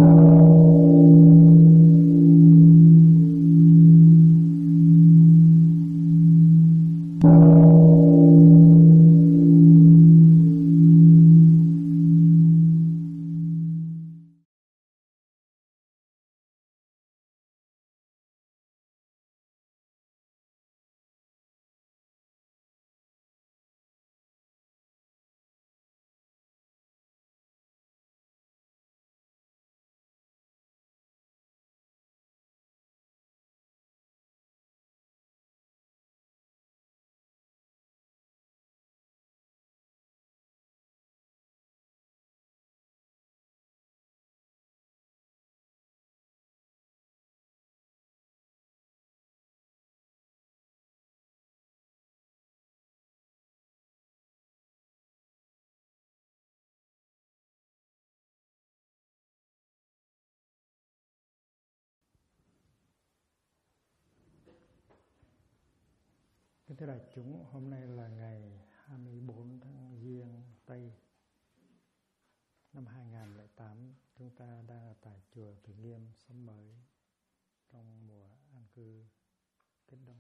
Kính thưa đại chúng, hôm nay là ngày 24 tháng Giêng Tây năm 2008. Chúng ta đang ở tại chùa Từ Nghiêm, Xóm Mới trong mùa an cư Kết Đông.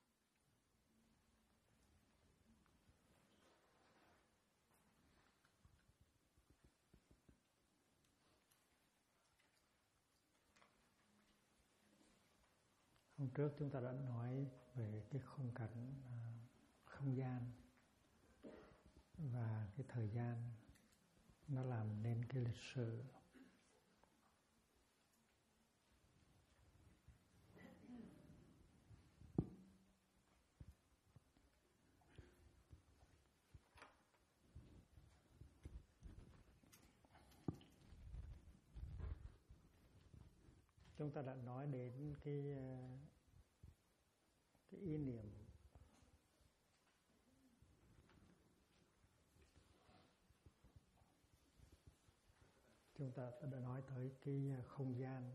Hôm trước chúng ta đã nói về cái khung cảnh không gian và cái thời gian nó làm nên cái lịch sử. Chúng ta đã nói đến cái ý niệm chúng ta đã nói tới cái không gian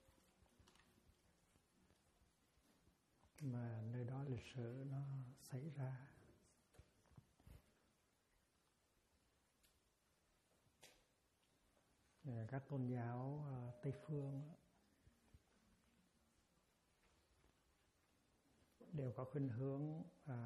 mà nơi đó lịch sử nó xảy ra. Các tôn giáo Tây phương đều có khuynh hướng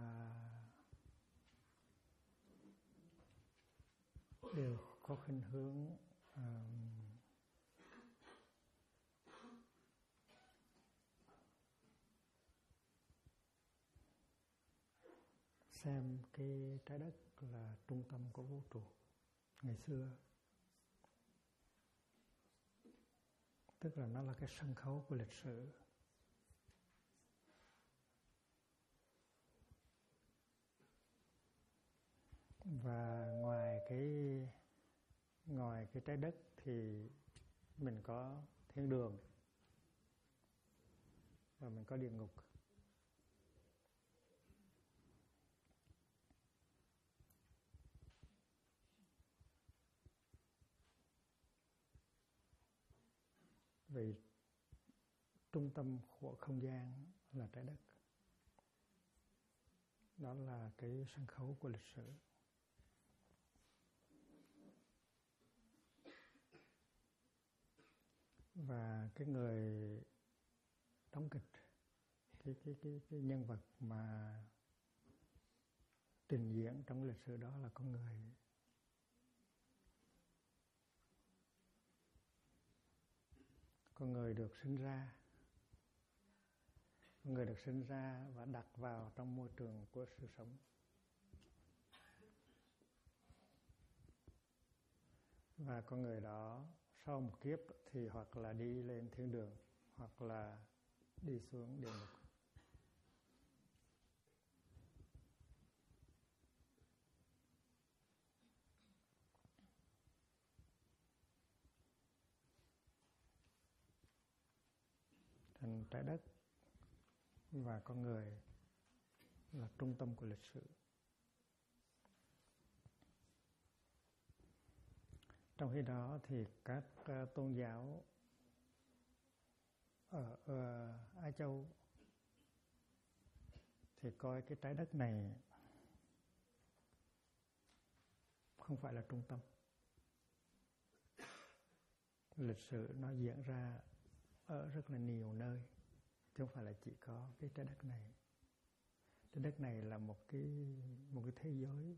xem cái trái đất là trung tâm của vũ trụ ngày xưa, tức là nó là cái sân khấu của lịch sử. Và ngoài cái trái đất thì mình có thiên đường và mình có địa ngục. Vì trung tâm của không gian là trái đất. Đó là cái sân khấu của lịch sử. Và cái người đóng kịch, cái nhân vật mà trình diễn trong lịch sử đó là con người. Con người được sinh ra. Con người được sinh ra và đặt vào trong môi trường của sự sống. Và con người đó sau một kiếp thì hoặc là đi lên thiên đường hoặc là đi xuống địa ngục. Thành trái đất và con người là trung tâm của lịch sử. Trong khi đó thì các tôn giáo ở Á Châu thì coi cái trái đất này không phải là trung tâm. lịch sử nó diễn ra ở rất là nhiều nơi, chứ không phải là chỉ có cái trái đất này. Trái đất này là một cái thế giới,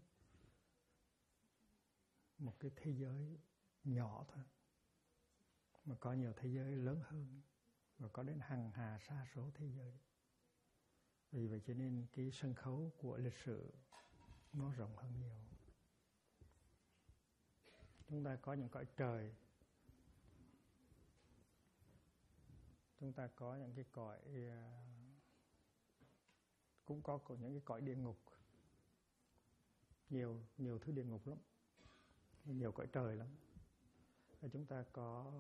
một cái thế giới nhỏ thôi, mà có nhiều thế giới lớn hơn, và có đến hàng hà sa số thế giới. Vì vậy cho nên cái sân khấu của lịch sử nó rộng hơn nhiều. Chúng ta có những cõi trời, chúng ta có những cái cõi, cũng có những cái cõi địa ngục, nhiều thứ địa ngục lắm, nhiều cõi trời lắm. Và chúng ta có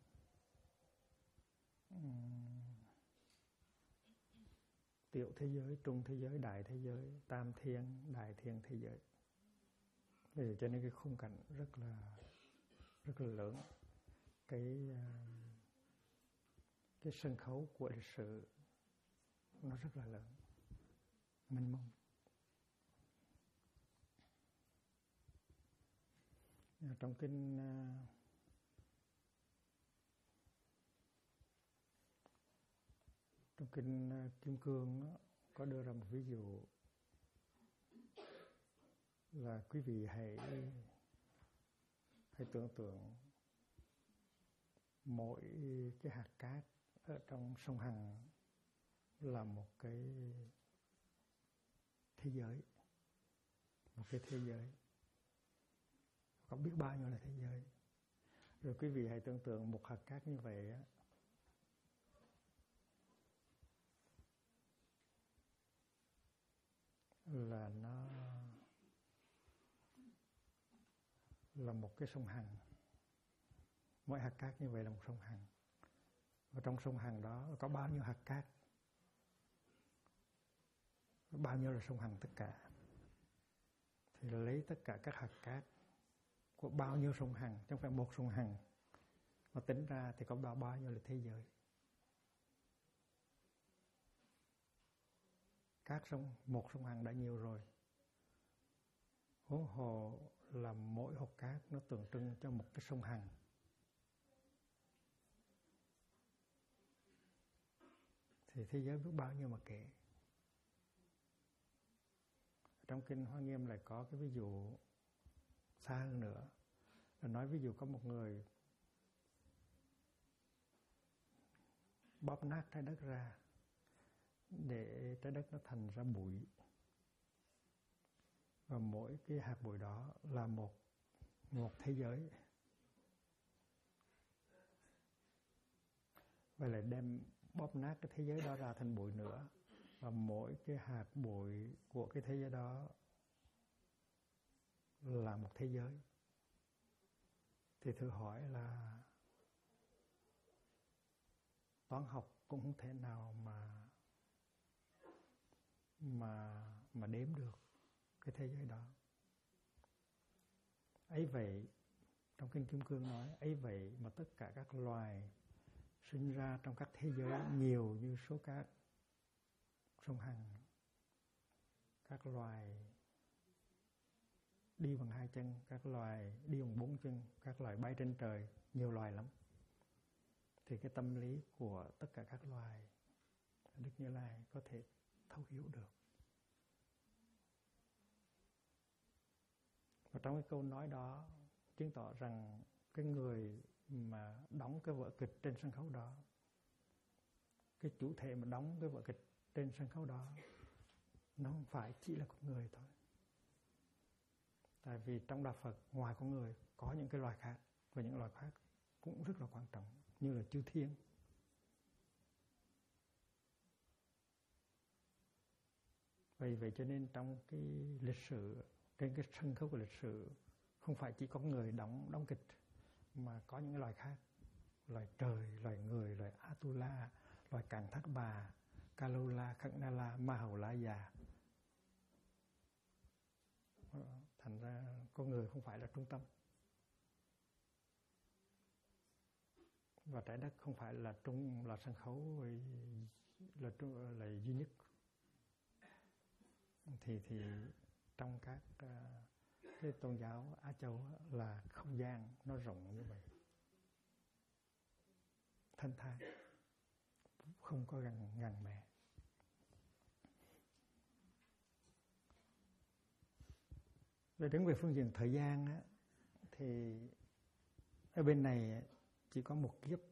tiểu thế giới, trung thế giới, đại thế giới, tam thiên, đại thiên thế giới. Vì cho nên cái khung cảnh rất là lớn. Cái sân khấu của lịch sử nó rất là lớn, mênh mông. Trong kinh Kim Cương đó, có đưa ra một ví dụ là quý vị hãy tưởng tượng mỗi cái hạt cát ở trong sông Hằng là một cái thế giới, một cái thế giới, có biết bao nhiêu là thế giới. Rồi quý vị hãy tưởng tượng một hạt cát như vậy á, là nó là một cái sông Hằng. Mỗi hạt cát như vậy là một sông Hằng. Và trong sông Hằng đó có bao nhiêu hạt cát, bao nhiêu là sông Hằng tất cả. Thì lấy tất cả các hạt cát của bao nhiêu sông Hằng, chứ không phải một sông Hằng, mà tính ra thì có bao nhiêu là thế giới. Một sông Hằng đã nhiều rồi, huống hồ là mỗi hột cát nó tượng trưng cho một cái sông Hằng. Thì thế giới biết bao nhiêu mà kể. Trong kinh Hoa Nghiêm lại có cái ví dụ xa hơn nữa, là nói ví dụ có một người bóp nát trái đất ra để trái đất nó thành ra bụi, và mỗi cái hạt bụi đó là một thế giới. Và lại đem bóp nát cái thế giới đó ra thành bụi nữa, và mỗi cái hạt bụi của cái thế giới đó là một thế giới. Thì thử hỏi là toán học cũng không thể nào mà đếm được cái thế giới đó. Ấy vậy, trong kinh Kim Cương nói, ấy vậy mà tất cả các loài sinh ra trong các thế giới nhiều như số các sông Hằng. Các loài đi bằng 2 chân, các loài đi bằng 4 chân, các loài bay trên trời, nhiều loài lắm. Thì cái tâm lý của tất cả các loài, Đức Như Lai có thể thấu hiểu được. Và trong cái câu nói đó chứng tỏ rằng cái người mà đóng cái vở kịch trên sân khấu đó, cái chủ thể mà đóng cái vở kịch trên sân khấu đó, nó không phải chỉ là con người thôi. Tại vì trong Đạo Phật, ngoài con người có những cái loài khác, và những loài khác cũng rất là quan trọng, như là chư thiên. Vậy cho nên trong cái lịch sử, trên cái sân khấu của lịch sử, không phải chỉ có người đóng kịch, mà có những loài khác, loài trời, loài người, loài Atula, loài Càn Thát Bà, Kalula, Khắc Na La, Ma Hầu La Già. Thành ra con người không phải là trung tâm, và trái đất không phải là sân khấu, là duy nhất. Thì trong các cái tôn giáo Á Châu là không gian nó rộng như vậy. thân thai, không có gần mẹ. Về đứng về phương diện thời gian á, thì ở bên này chỉ có một kiếp,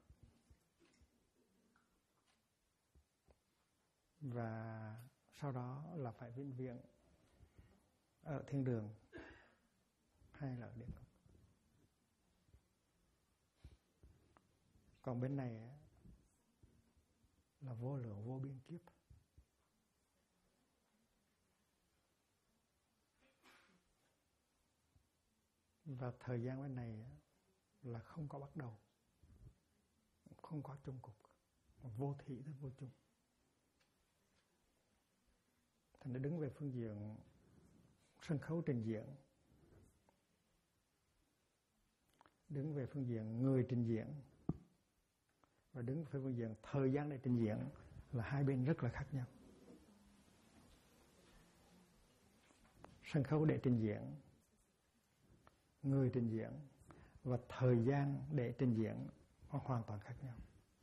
và sau đó là phải vĩnh viễn ở thiên đường hay là ở địa ngục. Còn bên này là vô lượng vô biên kiếp. Và thời gian bên này là không có bắt đầu, không có chung cục, vô thị tới vô chung. Thành ra đứng về phương diện sân khấu trình diễn, đứng về phương diện người trình diễn, và đứng về phương diện thời gian để trình diễn là hai bên rất là khác nhau. Sân khấu để trình diễn, người trình diễn và thời gian để trình diễn nó hoàn toàn khác nhau.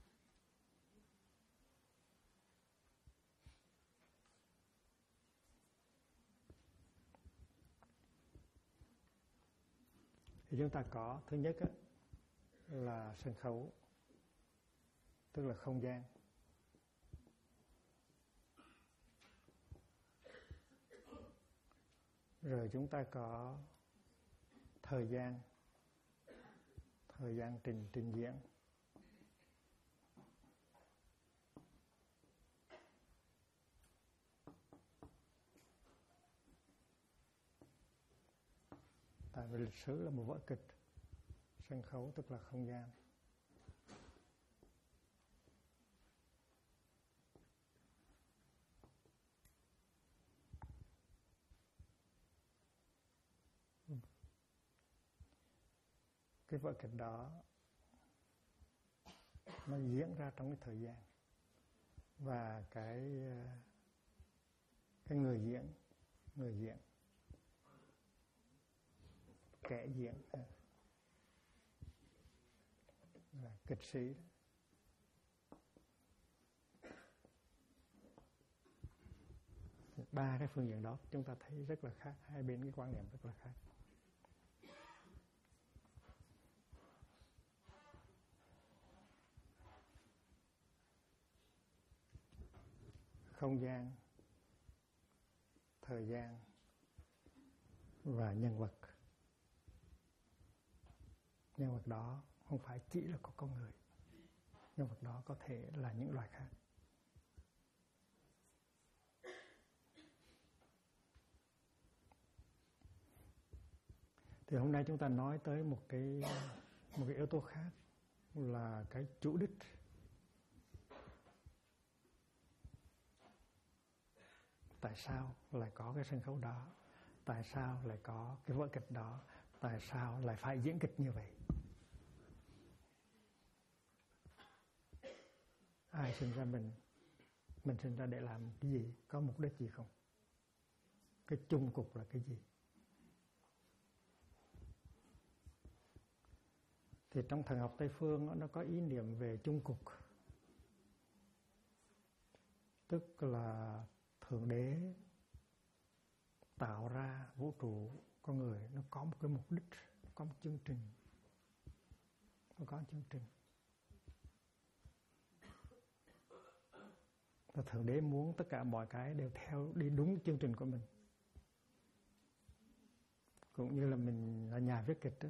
Thì chúng ta có thứ nhất là sân khấu, tức là không gian. Rồi chúng ta có thời gian trình diễn. Tại vì lịch sử là một vở kịch, sân khấu tức là không gian. Cái vở kịch đó nó diễn ra trong cái thời gian, và cái người diễn kẻ diễn là kịch sĩ. Ba cái phương diện đó chúng ta thấy rất là khác, hai bên cái quan niệm rất là khác. Không gian, thời gian và nhân vật. Nhân vật đó không phải chỉ là có con người, nhân vật đó có thể là những loài khác. Thì hôm nay chúng ta nói tới một cái yếu tố khác, là cái chủ đích. Tại sao lại có cái sân khấu đó? Tại sao lại có cái vở kịch đó? Tại sao lại phải diễn kịch như vậy? Ai sinh ra mình sinh ra để làm cái gì? Có mục đích gì không? Cái chung cục là cái gì? Thì trong thần học Tây Phương nó có ý niệm về chung cục, tức là Thượng Đế tạo ra vũ trụ, con người nó có một cái mục đích, có một chương trình. Nó có chương trình. Và Thượng Đế muốn tất cả mọi cái đều theo đi đúng chương trình của mình. Cũng như là mình là nhà viết kịch đó.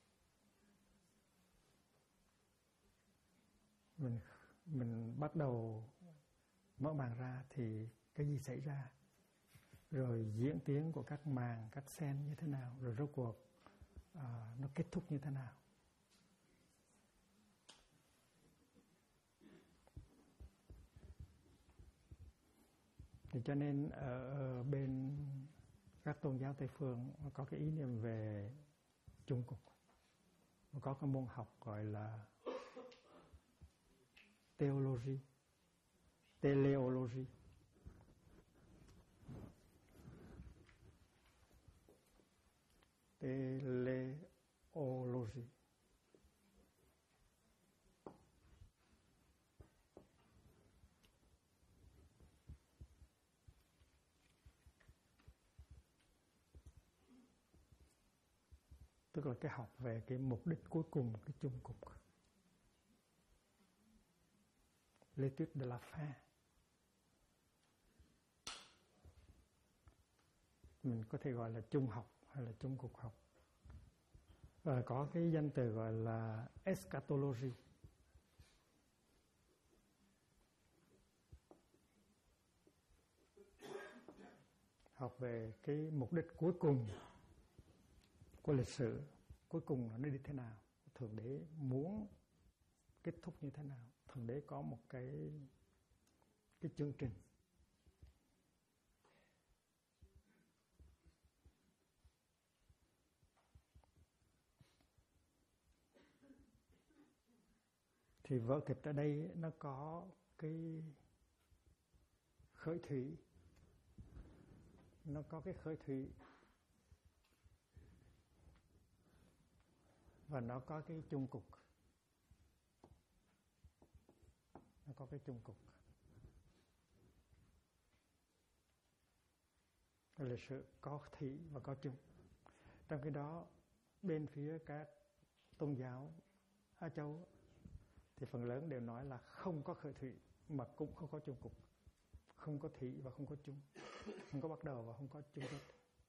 Mình bắt đầu mở màn ra thì cái gì xảy ra, rồi diễn tiến của các màn, các scene như thế nào, rồi rốt cuộc nó kết thúc như thế nào. Thì cho nên ở bên các tôn giáo Tây Phương có cái ý niệm về chung cục. Có cái môn học gọi là teleology. Teleology tức là cái học về cái mục đích cuối cùng, cái chung cục. L'étude de la fin. Mình có thể gọi là chung học hay là chung cục học. Và có cái danh từ gọi là eschatology. Học về cái mục đích cuối cùng của lịch sử, cuối cùng là nó đi thế nào, Thượng Đế muốn kết thúc như thế nào, Thượng Đế có một cái chương trình. Thì vở kịch ở đây nó có cái khởi thủy, và nó có cái chung cục. Lịch sử có thủy và có chung. Trong khi đó bên phía các tôn giáo Á Châu thì phần lớn đều nói là không có khởi thủy mà cũng không có chung cục, không có thủy và không có chung, không có bắt đầu và không có chung kết.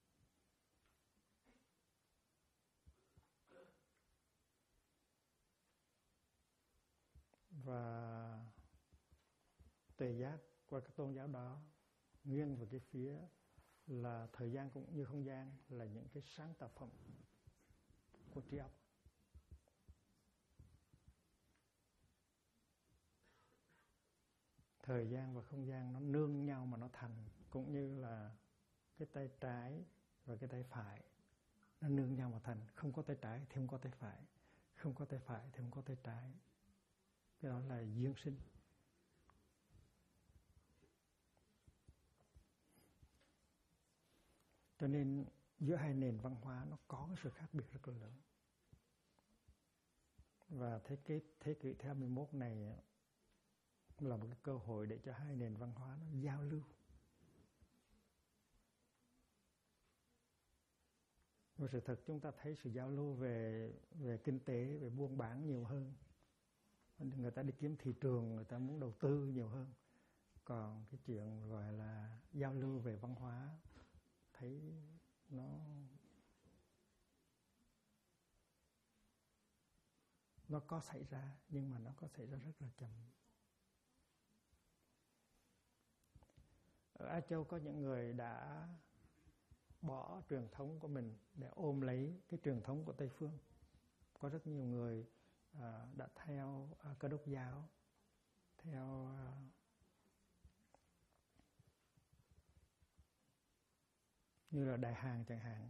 Và tuệ giác qua các tôn giáo đó nghiêng về cái phía là thời gian cũng như không gian là những cái sáng tạo phẩm của trí óc. Thời gian và không gian nó nương nhau mà nó thành, cũng như là cái tay trái và cái tay phải nó nương nhau mà thành. Không có tay trái thì không có tay phải, không có tay phải thì không có tay trái. Cái đó là duyên sinh. Cho nên giữa hai nền văn hóa nó có cái sự khác biệt rất là lớn. Và thế kỷ thứ 21 này là một cái cơ hội để cho hai nền văn hóa nó giao lưu. Và sự thật chúng ta thấy sự giao lưu về kinh tế, về buôn bán nhiều hơn. Người ta đi kiếm thị trường, người ta muốn đầu tư nhiều hơn. Còn cái chuyện gọi là giao lưu về văn hóa thấy nó có xảy ra, nhưng mà nó có xảy ra rất là chậm. Ở Á Châu có những người đã bỏ truyền thống của mình để ôm lấy cái truyền thống của Tây Phương. Có rất nhiều người đã theo Cơ đốc giáo, theo như là Đại Hàn chẳng hạn.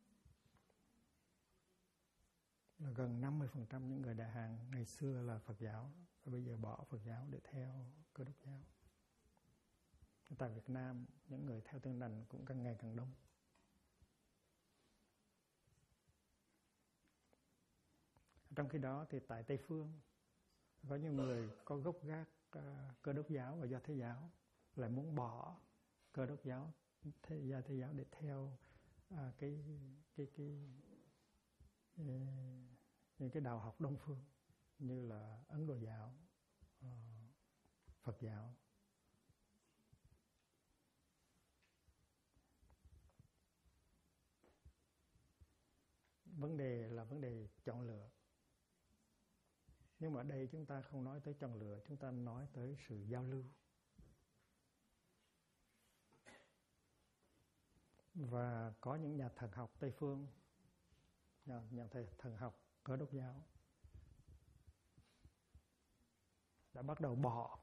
Là gần 50% những người Đại Hàn ngày xưa là Phật giáo và bây giờ bỏ Phật giáo để theo Cơ đốc giáo. Tại Việt Nam, những người theo Tin lành cũng càng ngày càng đông. Trong khi đó thì tại Tây Phương có nhiều người có gốc gác Cơ đốc giáo và Do Thái giáo lại muốn bỏ Cơ đốc giáo, Do Thái giáo để theo những cái đạo học Đông phương như là Ấn Độ giáo, Phật giáo. Vấn đề là vấn đề chọn lựa. Nhưng mà ở đây chúng ta không nói tới chọn lựa, chúng ta nói tới sự giao lưu. Và có những nhà thần học Tây phương, nhà thần học Cơ đốc giáo đã bắt đầu bỏ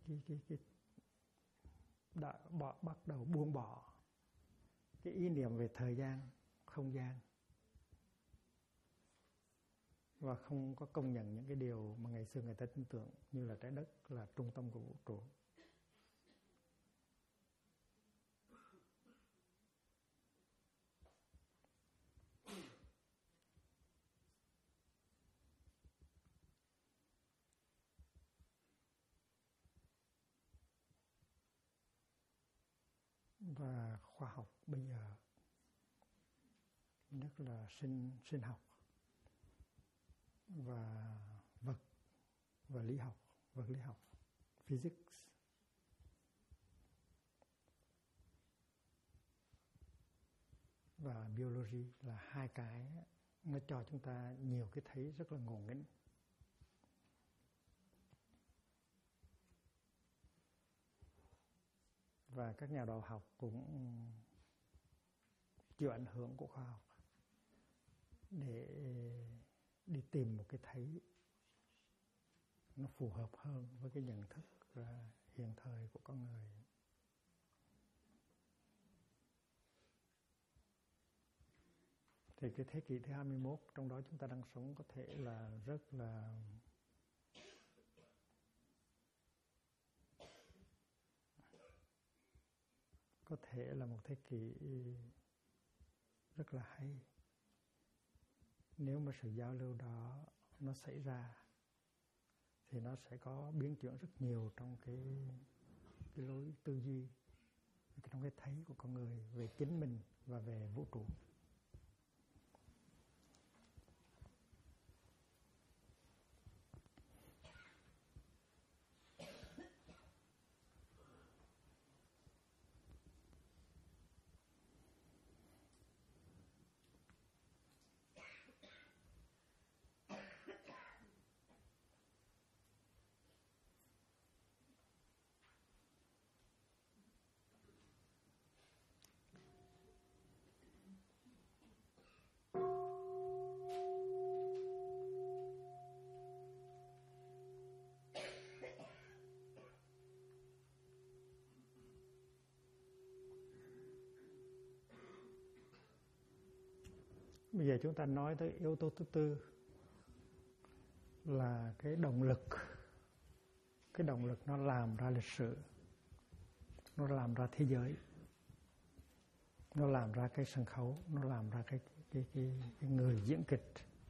bắt đầu buông bỏ cái ý niệm về thời gian, không gian, và không có công nhận những cái điều mà ngày xưa người ta tin tưởng như là trái đất là trung tâm của vũ trụ. Và khoa học bây giờ nhất là sinh học và vật và lý học, vật lý học, physics. Và biology là hai cái nó cho chúng ta nhiều cái thấy rất là ngộ nghĩnh. Và các nhà đạo học cũng chịu ảnh hưởng của khoa học để đi tìm một cái thấy nó phù hợp hơn với cái nhận thức hiện thời của con người. Thì cái thế kỷ thứ 21 trong đó chúng ta đang sống có thể là rất là một thế kỷ rất là hay. Nếu mà sự giao lưu đó nó xảy ra thì nó sẽ có biến chuyển rất nhiều trong cái lối tư duy, trong cái thấy của con người về chính mình và về vũ trụ. Bây giờ chúng ta nói tới yếu tố thứ tư là cái động lực. Cái động lực nó làm ra lịch sử, nó làm ra thế giới, nó làm ra cái sân khấu, nó làm ra cái người diễn kịch.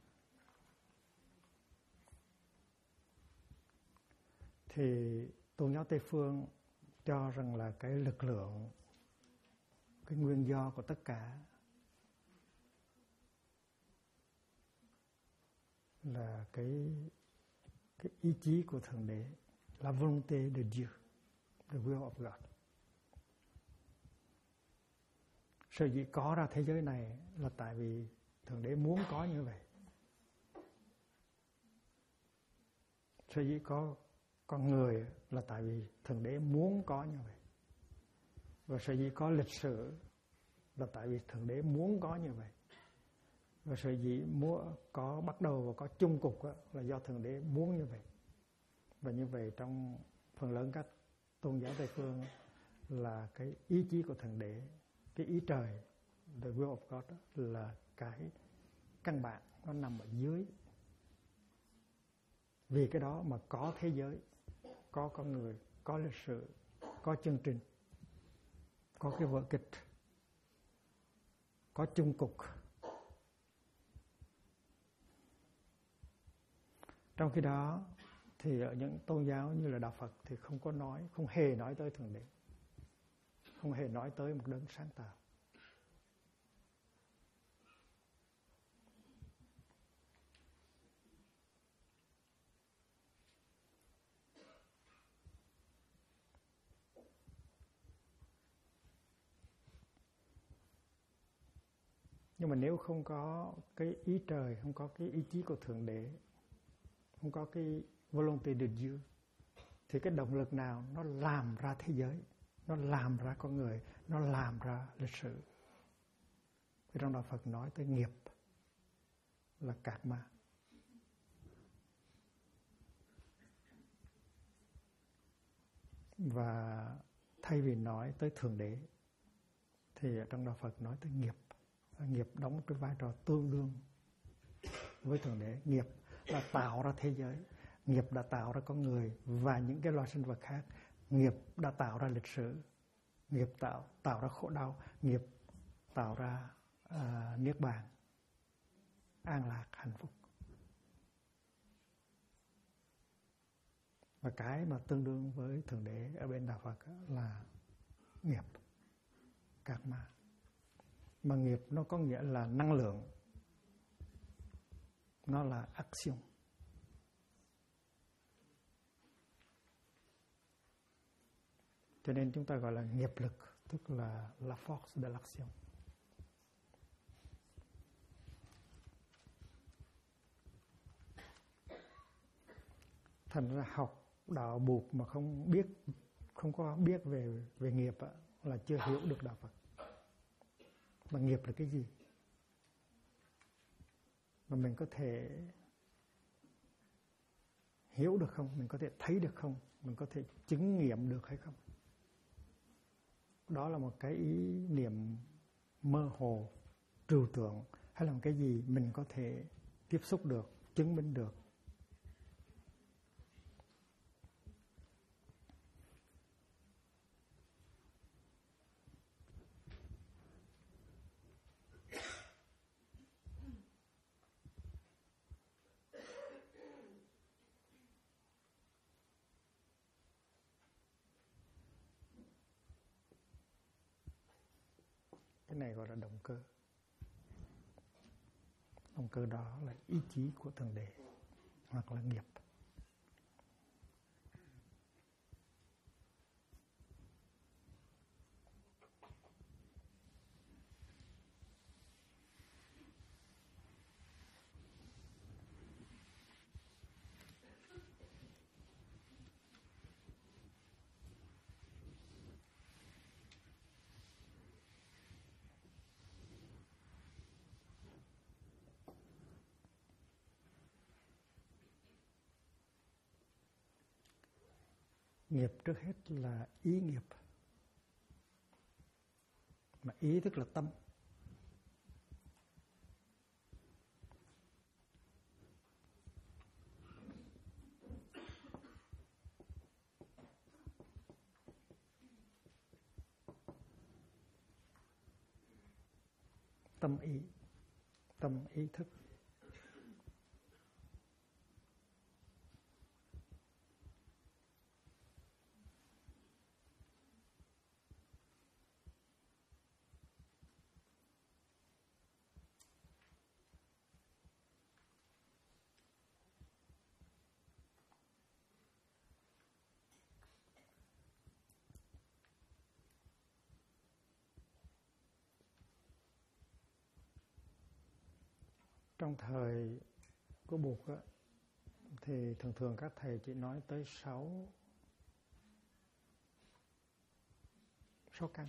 Thì tôn giáo Tây phương cho rằng là cái lực lượng, cái nguyên do của tất cả là cái ý chí của Thượng Đế, la volonté de Dieu, the will of God. Sở dĩ có ra thế giới này là tại vì Thượng Đế muốn có như vậy. Sở dĩ có con người là tại vì Thượng Đế muốn có như vậy. Và sở dĩ có lịch sử là tại vì Thượng Đế muốn có như vậy. Và sở dĩ muốn có bắt đầu và có chung cục là do Thượng Đế muốn như vậy. Và như vậy trong phần lớn các tôn giáo Tây phương là cái ý chí của Thượng Đế, cái ý trời, the will of God là cái căn bản, nó nằm ở dưới. Vì cái đó mà có thế giới, có con người, có lịch sử, có chương trình, có cái vở kịch, có chung cục. Trong khi đó thì ở những tôn giáo như là Đạo Phật thì không hề nói tới Thượng Đế, không hề nói tới một đấng sáng tạo. Nhưng mà nếu không có cái ý trời, không có cái ý chí của Thượng Đế, không có cái volonté de Dieu, thì cái động lực nào nó làm ra thế giới, nó làm ra con người, nó làm ra lịch sử. Thì trong Đạo Phật nói tới nghiệp là karma. Và thay vì nói tới Thượng Đế thì trong Đạo Phật nói tới nghiệp. Nghiệp đóng cái vai trò tương đương với Thượng Đế. Nghiệp là tạo ra thế giới, nghiệp đã tạo ra con người và những cái loài sinh vật khác, nghiệp đã tạo ra lịch sử, nghiệp tạo ra khổ đau, nghiệp tạo ra niết bàn, an lạc, hạnh phúc. Và cái mà tương đương với Thượng Đế ở bên Đạo Phật là nghiệp, karma. Mà nghiệp nó có nghĩa là năng lượng, nó là action, Cho nên chúng ta gọi là nghiệp lực, tức là la force de l'action. Thành ra học đạo Bụt mà không có biết về nghiệp á, là chưa hiểu được đạo Phật. Mà nghiệp là cái gì? Mà mình có thể hiểu được không? Mình có thể thấy được không? Mình có thể chứng nghiệm được hay không? Đó là một cái ý niệm mơ hồ, trừu tượng, hay là một cái gì mình có thể tiếp xúc được, chứng minh được. Cái này gọi là động cơ. Động cơ đó là ý chí của Thượng Đế hoặc là nghiệp. Nghiệp trước hết là ý nghiệp. Mà ý tức là tâm. Tâm ý thức. Trong thời của Bụt á, thì thường các thầy chỉ nói tới 6 căn.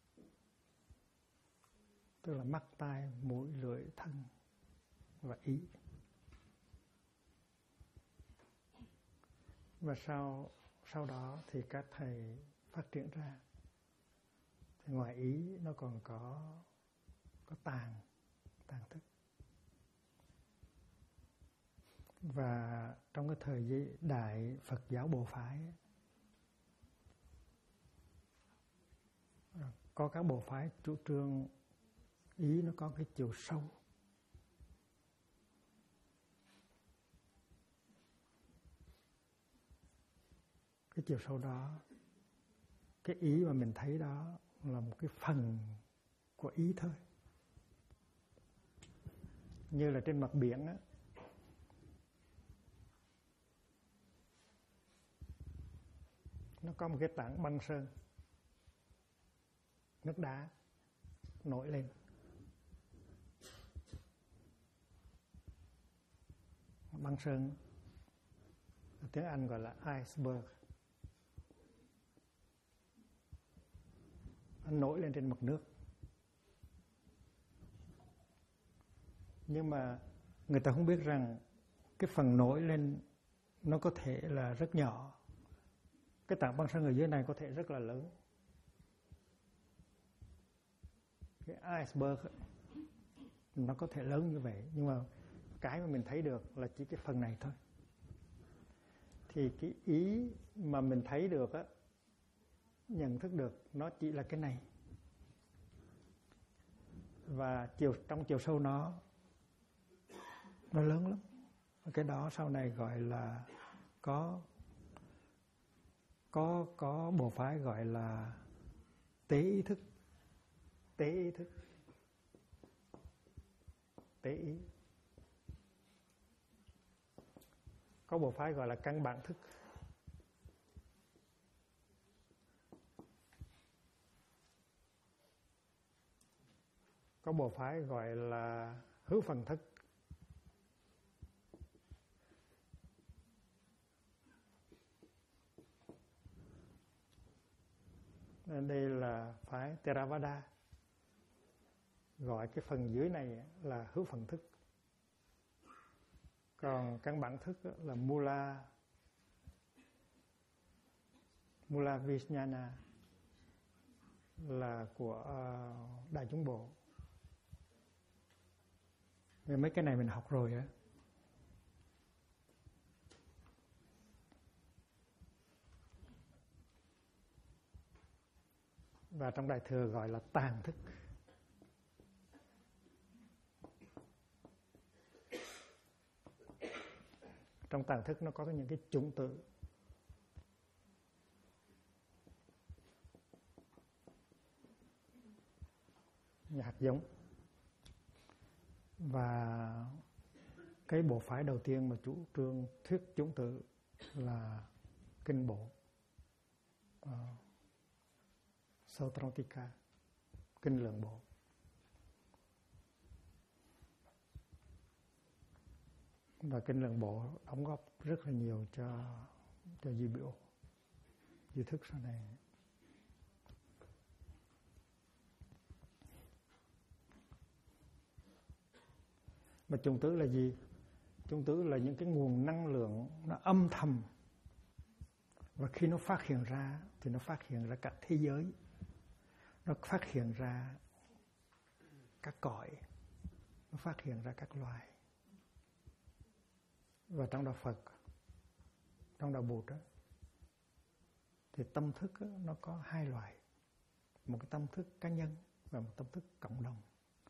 Tức là mắt, tai, mũi, lưỡi, thân và ý. Và sau đó thì các thầy phát triển ra. Thì ngoài ý nó còn có tàng thức. Và trong cái thời đại Phật giáo Bồ Phái ấy, có các bộ phái chủ trương ý nó có cái chiều sâu. Cái chiều sâu đó, cái ý mà mình thấy đó là một cái phần của ý thôi. Như là trên mặt biển á, nó có một cái tảng băng sơn, nước đá nổi lên. Băng sơn tiếng Anh gọi là iceberg. Nó nổi lên trên mặt nước. Nhưng mà người ta không biết rằng cái phần nổi lên nó có thể là rất nhỏ. Cái tảng băng sơn ở dưới này có thể rất là lớn. Cái iceberg nó có thể lớn như vậy, nhưng mà cái mà mình thấy được là chỉ cái phần này thôi. Thì cái ý mà mình thấy được á, nhận thức được, nó chỉ là cái này. Và trong chiều sâu nó lớn lắm. Cái đó sau này gọi là có bộ phái gọi là tế ý thức. Tế ý. Có bộ phái gọi là căn bản thức. có bộ phái gọi là hữu phần thức. Đây là phái Theravada, gọi cái phần dưới này là hữu phần thức. Còn căn bản thức là Mula Vijnana, là của Đại chúng bộ. Mấy cái này mình học rồi á. Và trong Đại Thừa gọi là tàng thức. Trong tàng thức nó có những cái chủng tử. Như hạt giống. Và cái bộ phái đầu tiên mà chủ trương thuyết chủng tử là kinh bộ Sautratika, kinh lượng bộ. Và kinh lượng bộ đóng góp rất là nhiều cho di biểu, di thức sau này. Mà chủng tử là gì? Chủng tử là những cái nguồn năng lượng nó âm thầm, và khi nó phát hiện ra thì nó phát hiện ra cả thế giới, nó phát hiện ra các cõi, nó phát hiện ra các loài. Và trong đạo Phật, trong đạo Bụt đó, thì tâm thức đó, nó có hai loại. Một cái tâm thức cá nhân và một tâm thức cộng đồng.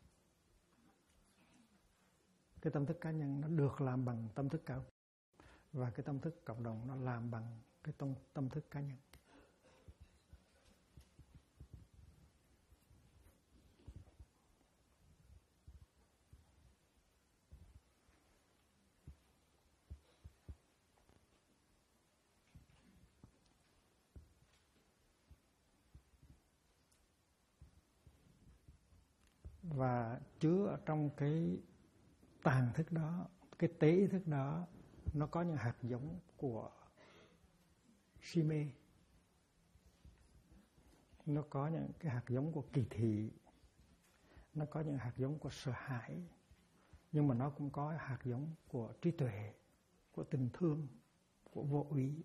Cái tâm thức cá nhân nó được làm bằng tâm thức cao, và cái tâm thức cộng đồng nó làm bằng cái tâm thức cá nhân. Và chứa ở trong cái tàng thức đó, cái tế ý thức đó, nó có những hạt giống của si mê, nó có những cái hạt giống của kỳ thị, nó có những hạt giống của sợ hãi, nhưng mà nó cũng có hạt giống của trí tuệ, của tình thương, của vô úy.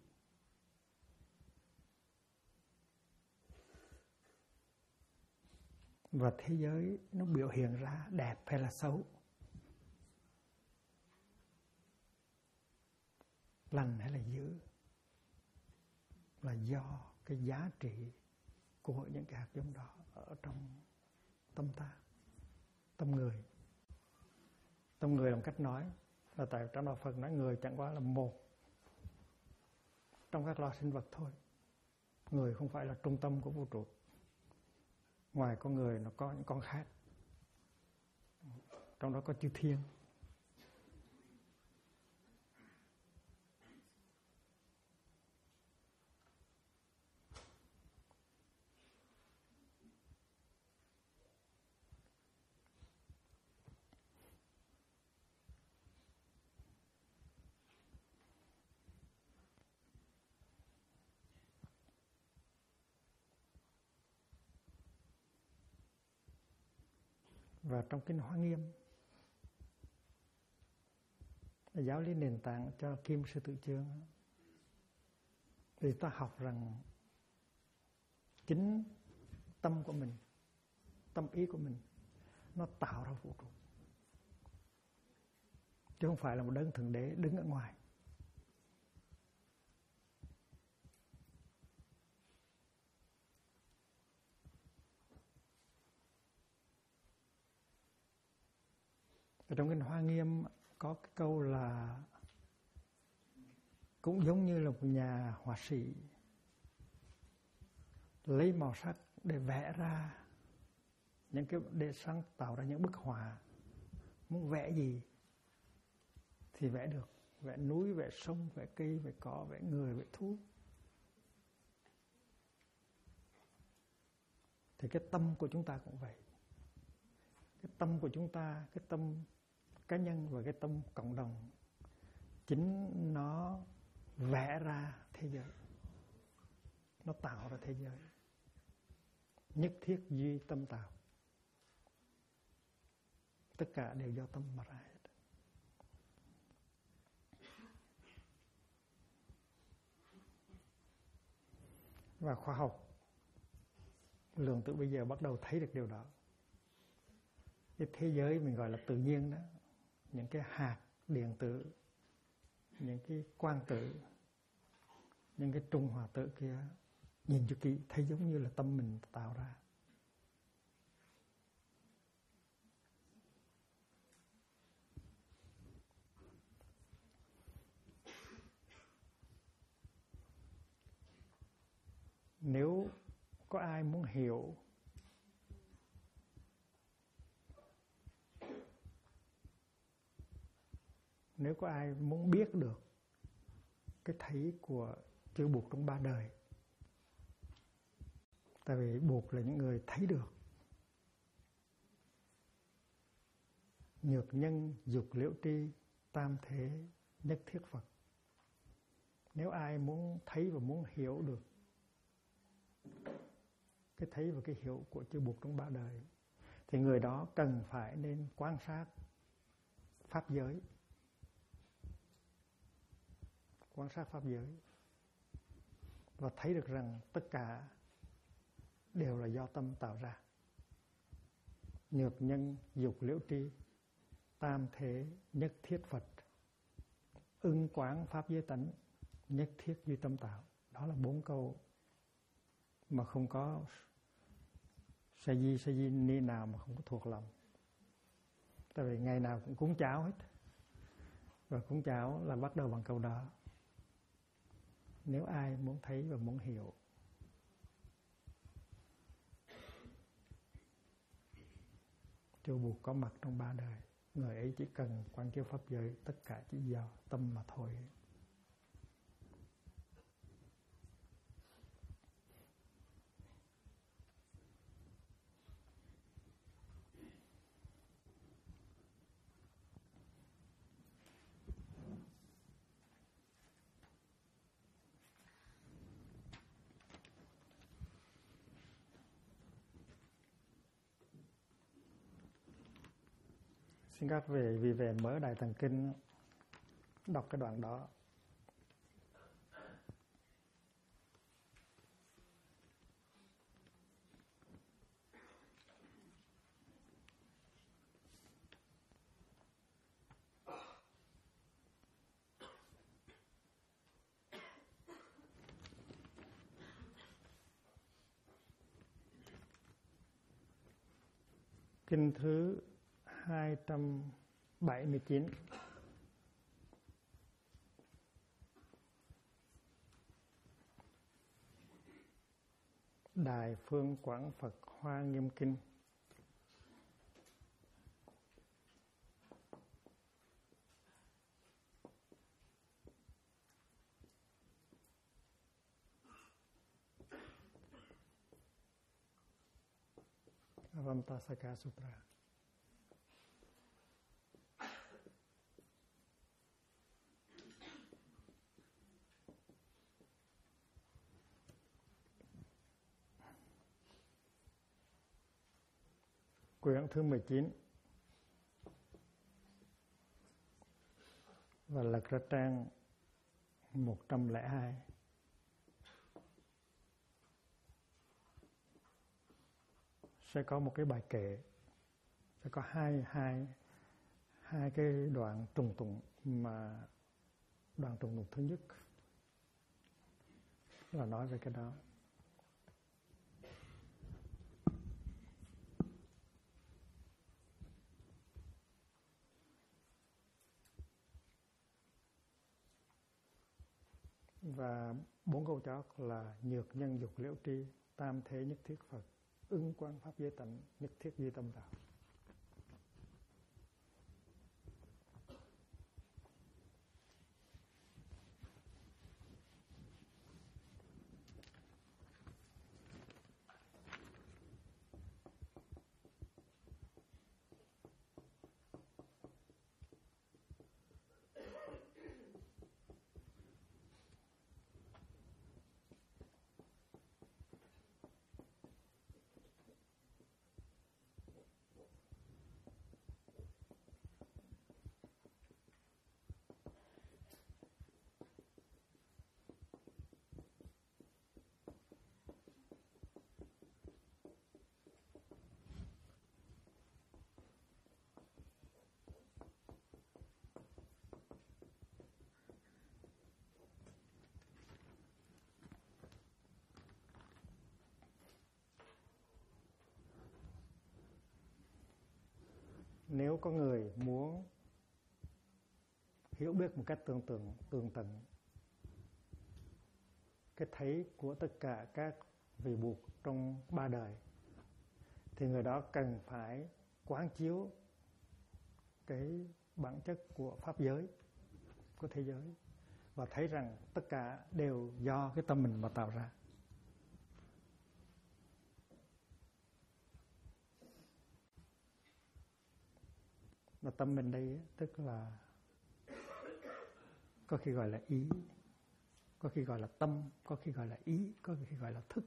Và thế giới nó biểu hiện ra đẹp hay là xấu, lành hay là dữ, là do cái giá trị của những cái hạt giống đó ở trong tâm ta, tâm người. Tâm người là một cách nói, là tại trong đạo Phật nói người chẳng qua là một trong các loài sinh vật thôi. Người không phải là trung tâm của vũ trụ. Ngoài con người nó có những con khác, trong đó có chư thiên. Và trong kinh Hoa Nghiêm, giáo lý nền tảng cho Kim Sư Tự Chương, thì ta học rằng chính tâm của mình, tâm ý của mình, nó tạo ra vũ trụ, chứ không phải là một đấng thượng đế đứng ở ngoài. Ở trong kinh Hoa Nghiêm có cái câu là cũng giống như là một nhà họa sĩ lấy màu sắc để vẽ ra những cái, để sáng tạo ra những bức họa. Muốn vẽ gì thì vẽ được, vẽ núi, vẽ sông, vẽ cây, vẽ cỏ, vẽ người, vẽ thú. Thì cái tâm của chúng ta cũng vậy. Cái tâm của chúng ta, cái tâm cá nhân và cái tâm cộng đồng, chính nó vẽ ra thế giới, nó tạo ra thế giới. Nhất thiết duy tâm tạo. Tất cả đều do tâm mà ra hết. Và khoa học lượng tử bây giờ bắt đầu thấy được điều đó. Cái thế giới mình gọi là tự nhiên đó, những cái hạt điện tử, những cái quang tử, những cái trung hòa tử kia, nhìn cho kỹ thấy giống như là tâm mình tạo ra. Nếu có ai muốn hiểu nếu có ai muốn biết được cái thấy của chư Bụt trong ba đời, tại vì Bụt là những người thấy được nhược nhân dục liễu tri tam thế nhất thiết Phật. Nếu ai muốn thấy và muốn hiểu được cái thấy và cái hiểu của chư Bụt trong ba đời, thì người đó cần phải nên quan sát pháp giới. Quan sát pháp giới và thấy được rằng tất cả đều là do tâm tạo ra. Nhược nhân dục liễu tri tam thế nhất thiết Phật, ưng quán pháp giới tánh, nhất thiết duy tâm tạo. Đó là 4 câu mà không có sa di ni nào mà không có thuộc lòng. Tại vì ngày nào cũng cúng cháo hết, và cúng cháo là bắt đầu bằng câu đó. Nếu ai muốn thấy và muốn hiểu, chư Bụt có mặt trong ba đời, người ấy chỉ cần quán chiếu pháp giới, tất cả chỉ do tâm mà thôi. Xin các vị về mở Đại Tạng Kinh, đọc cái đoạn đó. Kinh thứ 279. Đại Phương Quảng Phật Hoa Nghiêm Kinh. Avamtasaka Sutra. Quyển thứ 19 và lật ra trang 102. Sẽ có một cái bài kệ, sẽ có hai cái đoạn trùng tụng, mà đoạn trùng tụng thứ nhất là nói về cái đó. Và 4 câu chót là nhược nhân dục liễu tri tam thế nhất thiết Phật, ưng quán pháp giới tánh, nhất thiết duy tâm tạo. nếu có người muốn hiểu biết một cách tường tận cái thấy của tất cả các vị buộc trong ba đời, thì người đó cần phải quán chiếu cái bản chất của pháp giới, của thế giới, và thấy rằng tất cả đều do cái tâm mình mà tạo ra. Và tâm mình đây tức là có khi gọi là ý, có khi gọi là tâm, có khi gọi là ý, có khi gọi là thức.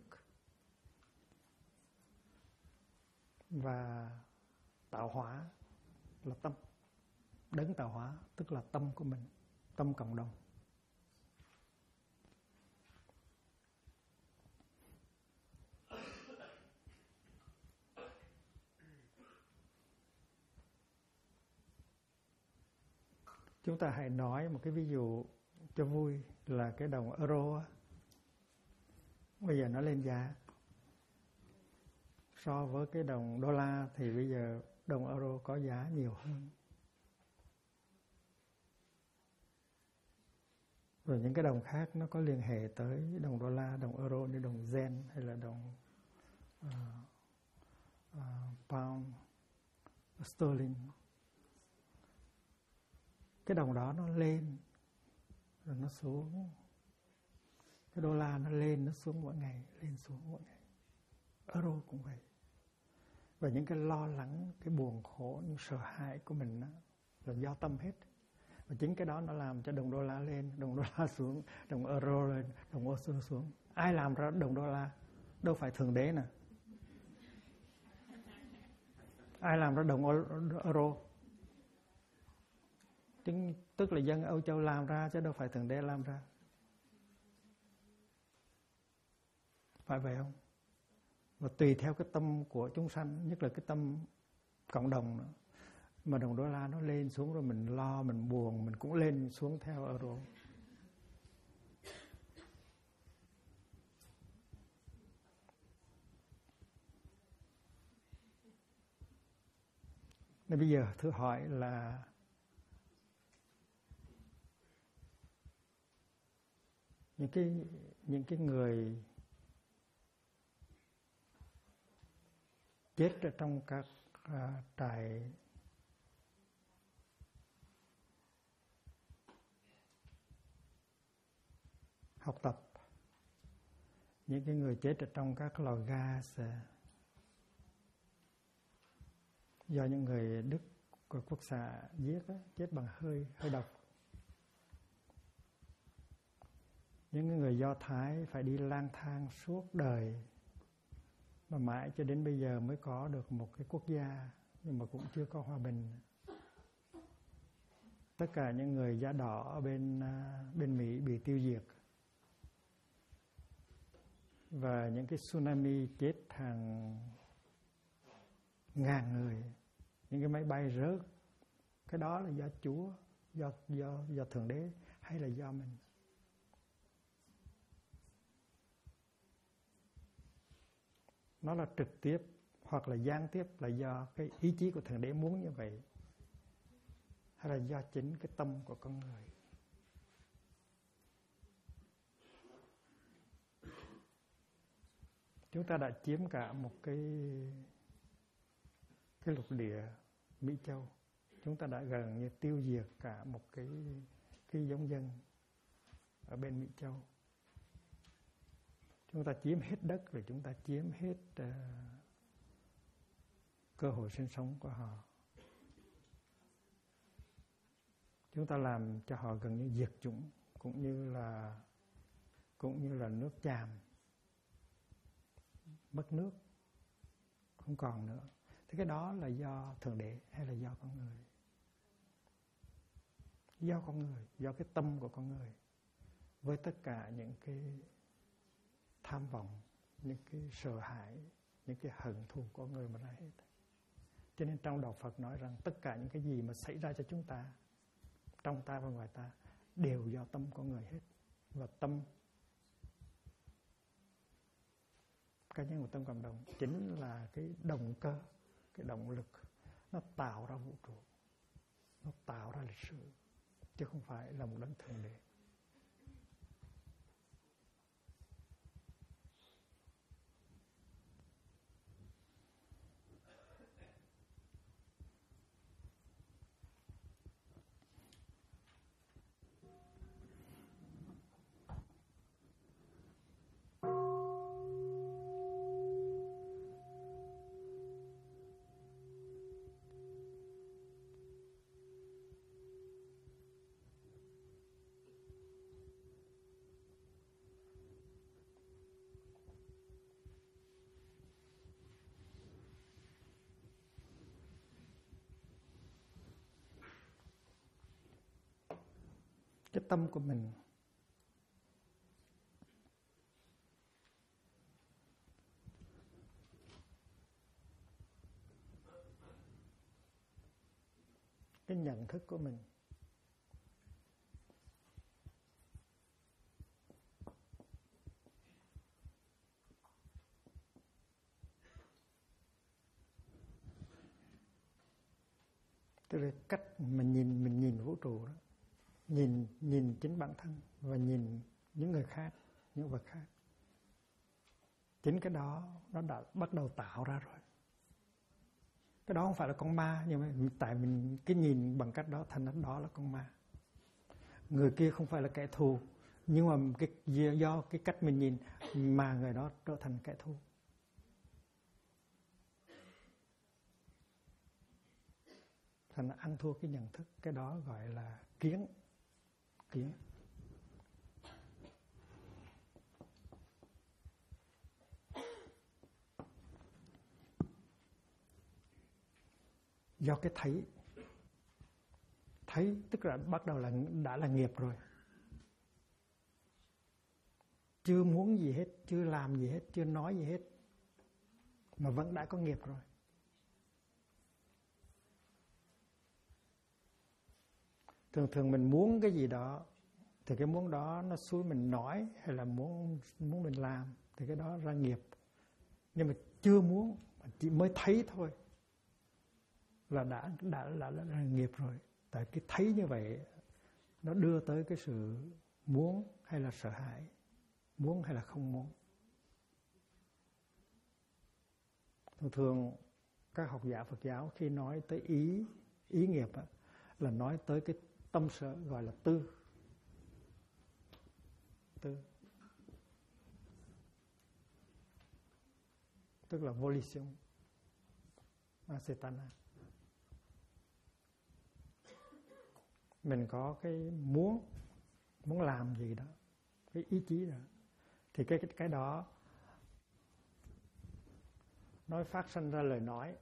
Và tạo hóa là tâm, đấng tạo hóa tức là tâm của mình, tâm cộng đồng. Chúng ta hãy nói một cái ví dụ cho vui là cái đồng euro bây giờ nó lên giá. So với cái đồng đô la thì bây giờ đồng euro có giá nhiều hơn. Rồi những cái đồng khác nó có liên hệ tới đồng đô la, đồng euro như đồng yen hay là đồng pound, sterling. Cái đồng đó nó lên rồi nó xuống. Cái đô la nó lên nó xuống mỗi ngày, lên xuống mỗi ngày. Euro cũng vậy. Và những cái lo lắng, cái buồn khổ, những sợ hãi của mình đó, là do tâm hết. Và chính cái đó nó làm cho đồng đô la lên, đồng đô la xuống, đồng euro lên, đồng euro xuống. Ai làm ra đồng đô la? Đâu phải Thượng Đế nè. Ai làm ra đồng euro? Tức là dân Âu Châu làm ra chứ đâu phải Thượng Đế làm ra. Phải vậy không? Và tùy theo cái tâm của chúng sanh, nhất là cái tâm cộng đồng nữa, mà đồng đô la nó lên xuống rồi mình lo, mình buồn, mình cũng lên xuống theo euro. Nên bây giờ thử hỏi là những cái người chết ở trong các trại học tập, những cái người chết ở trong các lò gas do những người Đức của quốc xã giết đó, chết bằng hơi độc. Những người Do Thái phải đi lang thang suốt đời mà mãi cho đến bây giờ mới có được một cái quốc gia, nhưng mà cũng chưa có hòa bình. Tất cả những người da đỏ ở bên Mỹ bị tiêu diệt. Và những cái tsunami chết hàng ngàn người, những cái máy bay rớt, cái đó là do Chúa, do Thượng Đế hay là do mình? Nó là trực tiếp hoặc là gián tiếp là do cái ý chí của Thượng Đế muốn như vậy, hay là do chính cái tâm của con người? Chúng ta đã chiếm cả một cái lục địa Mỹ Châu. Chúng ta đã gần như tiêu diệt cả một cái giống dân ở bên Mỹ Châu. Chúng ta chiếm hết đất rồi chúng ta chiếm hết cơ hội sinh sống của họ. Chúng ta làm cho họ gần như diệt chủng, cũng như là nước tràm, mất nước, không còn nữa. Thế cái đó là do Thượng Đế hay là do con người? Do con người, do cái tâm của con người, với tất cả những cái tham vọng, những cái sợ hãi, những cái hận thù của người mà ra hết. Cho nên trong đạo Phật nói rằng tất cả những cái gì mà xảy ra cho chúng ta, trong ta và ngoài ta, đều do tâm của người hết. Và tâm cá nhân của tâm cộng đồng chính là cái động cơ, cái động lực. nó tạo ra vũ trụ, nó tạo ra lịch sử, chứ không phải là một đấng thượng đế. Cái tâm của mình cái nhận thức của mình tức là cách mình nhìn vũ trụ đó, nhìn chính bản thân và nhìn những người khác, những vật khác. Chính cái đó nó đã bắt đầu tạo ra rồi. Cái đó không phải là con ma, nhưng mà tại mình cái nhìn bằng cách đó thành ra đó là con ma. Người kia không phải là kẻ thù, nhưng mà do cái cách mình nhìn mà người đó trở thành kẻ thù. Thành ăn thua cái nhận thức, cái đó gọi là kiến. Do cái thấy tức là bắt đầu là đã là nghiệp rồi. Chưa muốn gì hết, chưa làm gì hết, chưa nói gì hết, mà vẫn đã có nghiệp rồi. Thường mình muốn cái gì đó thì cái muốn đó nó xúi mình nói, hay là muốn mình làm thì cái đó ra nghiệp. Nhưng mà chưa muốn, chỉ mới thấy thôi là đã là nghiệp rồi. Tại cái thấy như vậy nó đưa tới cái sự muốn hay là sợ hãi, muốn hay là không muốn. Thường các học giả Phật giáo khi nói tới ý nghiệp á, là nói tới cái tâm sở gọi là tư. Tức là volition, acetana. Mình có cái muốn làm gì đó, cái ý chí đó, thì cái đó nói phát sinh ra lời nói,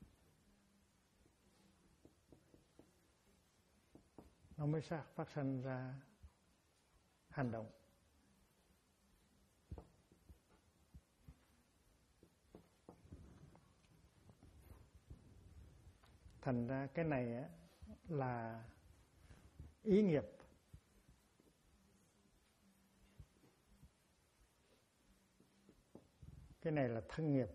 nó mới phát sinh ra hành động. Thành ra cái này á, là ý nghiệp. Cái này là thân nghiệp.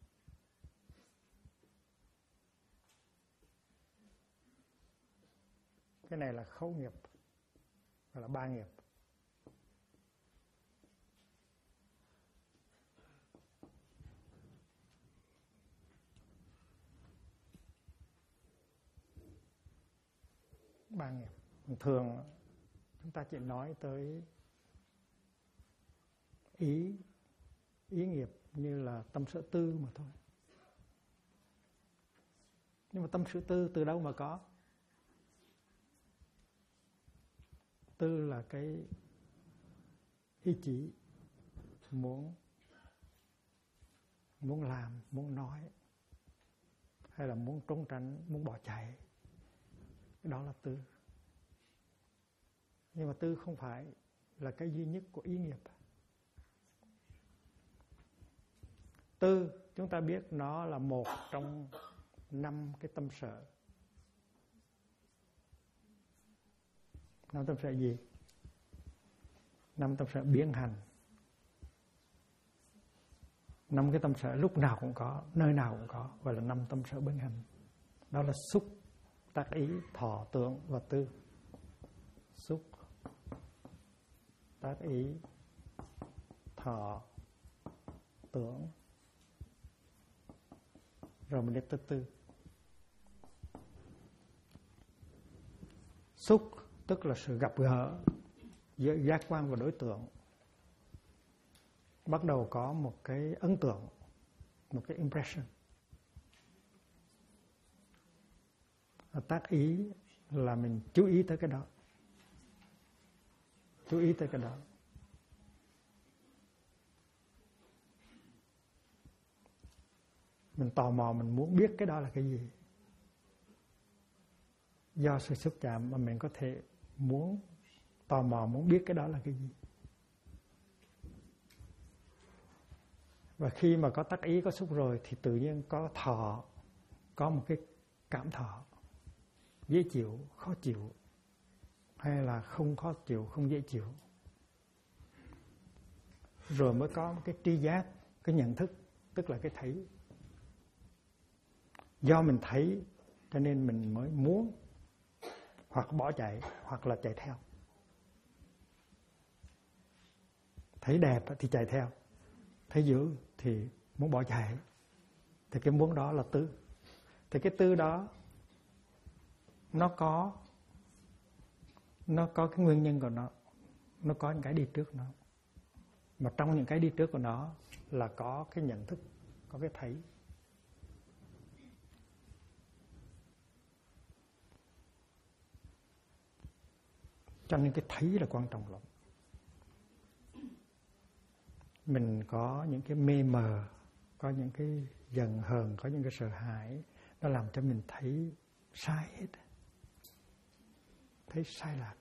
Cái này là khẩu nghiệp, gọi là ba nghiệp. Ba nghiệp. Thường chúng ta chỉ nói tới ý nghiệp như là tâm sở tư mà thôi. Nhưng mà tâm sở tư từ đâu mà có? Tư là cái ý chí muốn làm, muốn nói, hay là muốn trốn tránh, muốn bỏ chạy. Đó là tư. Nhưng mà tư không phải là cái duy nhất của ý nghiệp. Tư chúng ta biết nó là một trong 5 cái tâm sở. 5 tâm sở gì? 5 tâm sở biến hành. 5 cái tâm sở lúc nào cũng có, nơi nào cũng có, gọi là 5 tâm sở biến hành. Đó là xúc, tác ý, thọ, tưởng và tư. Xúc, tác ý, thọ, tưởng, rồi mình đến tới tư. Xúc tức là sự gặp gỡ giữa giác quan và đối tượng. Bắt đầu có một cái ấn tượng, một cái impression. Tác ý là mình chú ý tới cái đó. Chú ý tới cái đó. Mình tò mò, mình muốn biết cái đó là cái gì. Do sự xúc chạm mà mình có thể muốn tò mò, muốn biết cái đó là cái gì. Và khi mà có tác ý, có xúc rồi thì tự nhiên có thọ, có một cái cảm thọ dễ chịu, khó chịu, hay là không khó chịu, không dễ chịu. Rồi mới có một cái tri giác, cái nhận thức, tức là cái thấy. Do mình thấy cho nên mình mới muốn hoặc bỏ chạy hoặc là chạy theo. Thấy đẹp thì chạy theo, thấy dữ thì muốn bỏ chạy. Thì cái muốn đó là tư. Thì cái tư đó nó có cái nguyên nhân của nó có những cái đi trước nó. Mà trong những cái đi trước của nó là có cái nhận thức, có cái thấy. Cho nên cái thấy là quan trọng lắm. Mình có những cái mê mờ, có những cái giận hờn, có những cái sợ hãi, nó làm cho mình thấy sai hết, thấy sai lạc.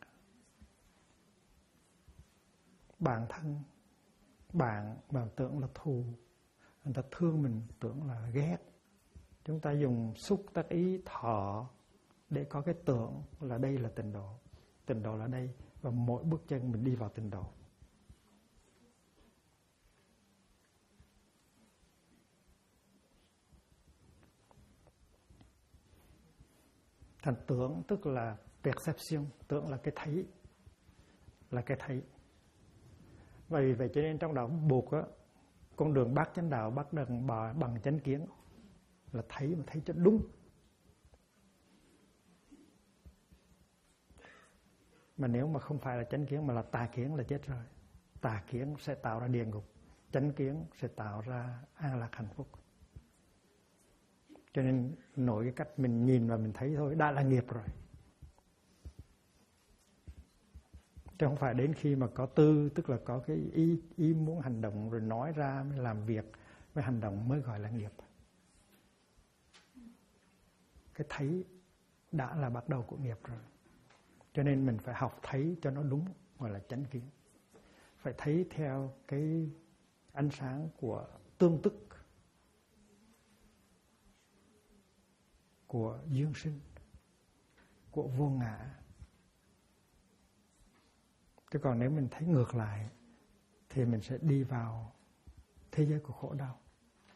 Bản thân bạn tưởng là thù, người ta thương mình tưởng là ghét. Chúng ta dùng xúc, tác ý, thọ để có cái tưởng là đây là tịnh độ. Tịnh độ là đây, và mỗi bước chân mình đi vào tịnh độ. Thành tưởng tức là perception, tưởng là cái thấy, là cái thấy. Vì vậy cho nên trong đạo buộc á, con đường bát chánh đạo bắt đầu bằng chánh kiến, là thấy mà thấy cho đúng. Mà nếu mà không phải là chánh kiến mà là tà kiến là chết rồi. Tà kiến sẽ tạo ra địa ngục, chánh kiến sẽ tạo ra an lạc hạnh phúc. Cho nên nội cái cách mình nhìn và mình thấy thôi đã là nghiệp rồi. Chứ không phải đến khi mà có tư, tức là có cái ý muốn hành động rồi nói ra mới làm việc, mới hành động mới gọi là nghiệp. Cái thấy đã là bắt đầu của nghiệp rồi. Cho nên mình phải học thấy cho nó đúng, gọi là chánh kiến. Phải thấy theo cái ánh sáng của tương tức, của duyên sinh, của vô ngã. Chứ còn nếu mình thấy ngược lại thì mình sẽ đi vào thế giới của khổ đau.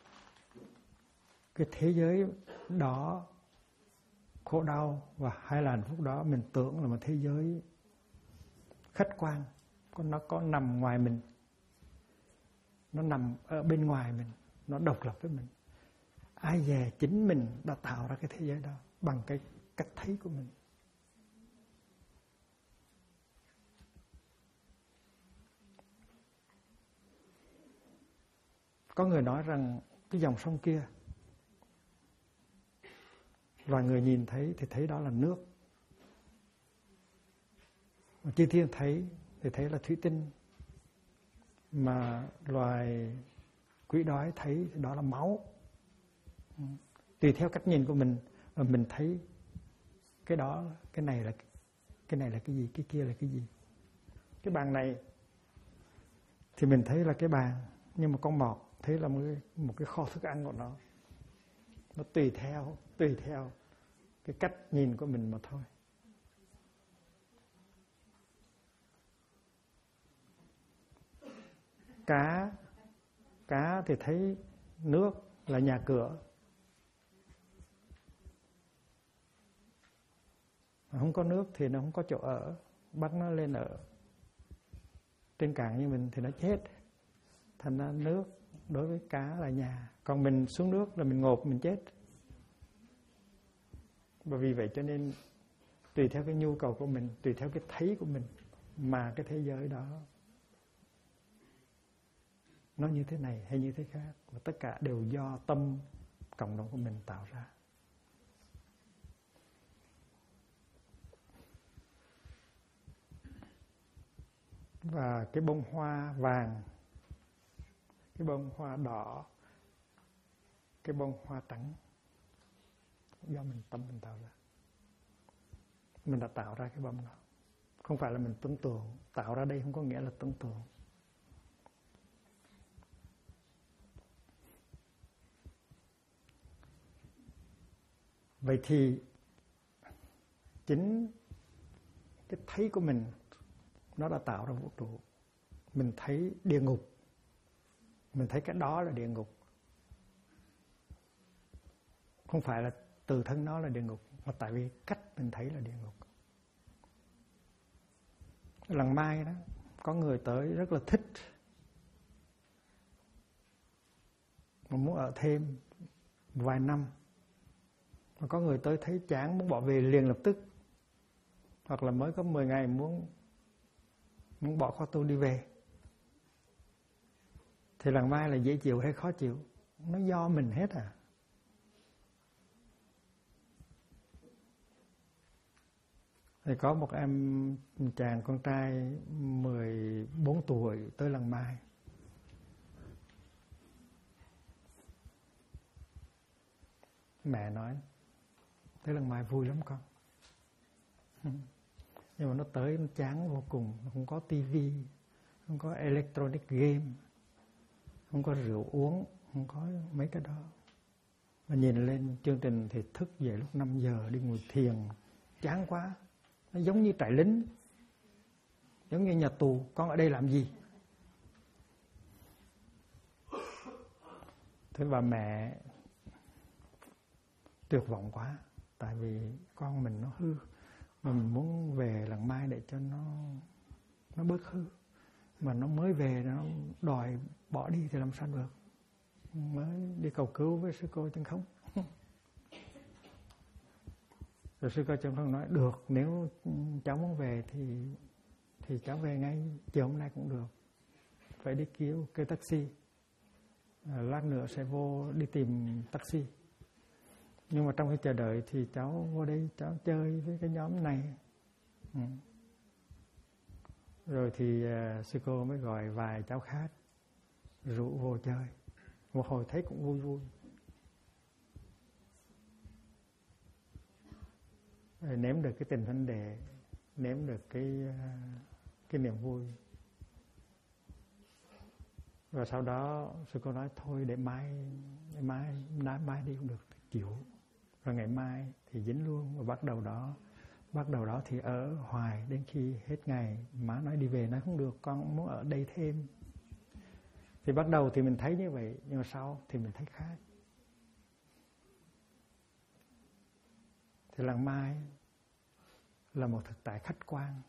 Cái thế giới đó, khổ đau và hay là hạnh phúc đó, mình tưởng là một thế giới khách quan, nó có nằm ngoài mình, nó nằm ở bên ngoài mình, nó độc lập với mình. Ai dè chính mình đã tạo ra cái thế giới đó bằng cái cách thấy của mình. Có người nói rằng cái dòng sông kia, loài người nhìn thấy thì thấy đó là nước, mà chư thiên thấy thì thấy là thủy tinh, mà loài quỷ đói thấy thì đó là máu. Tùy theo cách nhìn của mình mà mình thấy cái đó, cái này là cái gì, cái kia là cái gì. Cái bàn này thì mình thấy là cái bàn, nhưng mà con mọt thấy là một cái kho thức ăn của nó. Nó tùy theo cái cách nhìn của mình mà thôi. Cá thì thấy nước là nhà cửa, Không có nước thì nó không có chỗ ở, bắt nó lên ở trên cạn như mình thì nó chết. Thành ra nước đối với cá là nhà, còn mình xuống nước là mình ngộp mình chết. Và vì vậy cho nên tùy theo cái nhu cầu của mình, tùy theo cái thấy của mình mà cái thế giới đó nó như thế này hay như thế khác, và tất cả đều do tâm cộng đồng của mình tạo ra. Và cái bông hoa vàng, cái bông hoa đỏ, cái bông hoa trắng do tâm mình tạo ra. Mình đã tạo ra cái bông đó. Không phải là mình tưởng tượng. Tạo ra đây không có nghĩa là tưởng tượng. Vậy thì chính cái thấy của mình nó đã tạo ra vũ trụ. Mình thấy địa ngục, mình thấy cái đó là địa ngục. Không phải là từ thân nó là địa ngục, mà tại vì cách mình thấy là địa ngục. Lần mai đó, có người tới rất là thích, mà muốn ở thêm vài năm. Mà có người tới thấy chán muốn bỏ về liền lập tức, hoặc là mới có 10 ngày muốn bỏ khóa tu đi về. Thì lần mai là dễ chịu hay khó chịu? Nó do mình hết à. Thì có một chàng con trai 14 tuổi tới lần mai. Mẹ nói tới lần mai vui lắm con. Nhưng mà nó tới nó chán vô cùng. Nó không có tivi, không có electronic game, không có rượu uống, không có mấy cái đó. Mà nhìn lên chương trình thì thức dậy lúc 5 giờ đi ngồi thiền, chán quá. Nó giống như trại lính, giống như nhà tù. Con ở đây làm gì? Thế bà mẹ tuyệt vọng quá. Tại vì con mình nó hư, mà mình muốn về lần mai để cho nó bớt hư. Mà nó mới về nó đòi bỏ đi thì làm sao được. Mới đi cầu cứu với sư cô chân không. Rồi sư cô chân không nói được, nếu cháu muốn về thì cháu về ngay chiều hôm nay cũng được. Phải đi kêu taxi. Lát nữa sẽ vô đi tìm taxi. Nhưng mà trong khi chờ đợi thì cháu vô đây cháu chơi với cái nhóm này. Rồi thì sư cô mới gọi vài cháu khác rủ vô chơi. Một hồi thấy cũng vui vui. Rồi nếm được cái tình huynh đệ, nếm được cái niềm vui. Và sau đó sư cô nói thôi để mai đi cũng được, chịu. Rồi ngày mai thì dính luôn. Và bắt đầu đó thì ở hoài đến khi hết ngày. Má nói đi về nói không được, con muốn ở đây thêm. Thì bắt đầu thì mình thấy như vậy, nhưng mà sau thì mình thấy khác. Thì lần mai là một thực tại khách quan,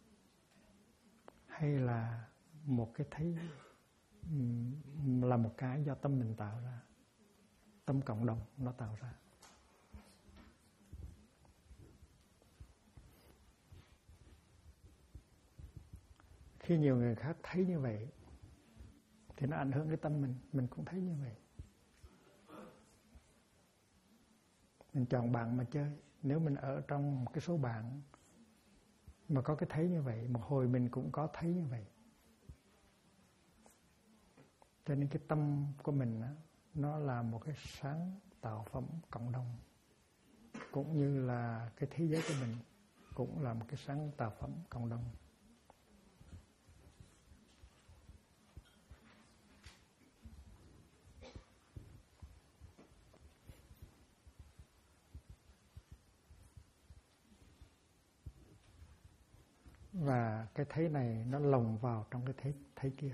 hay là một cái thấy, là một cái do tâm mình tạo ra, tâm cộng đồng nó tạo ra. Khi nhiều người khác thấy như vậy thì nó ảnh hưởng cái tâm mình cũng thấy như vậy. Mình chọn bạn mà chơi. Nếu mình ở trong một cái số bạn mà có cái thấy như vậy, một hồi mình cũng có thấy như vậy. Cho nên cái tâm của mình đó, nó là một cái sáng tạo phẩm cộng đồng. Cũng như là cái thế giới của mình cũng là một cái sáng tạo phẩm cộng đồng. Và cái thấy này nó lồng vào trong cái thấy kia.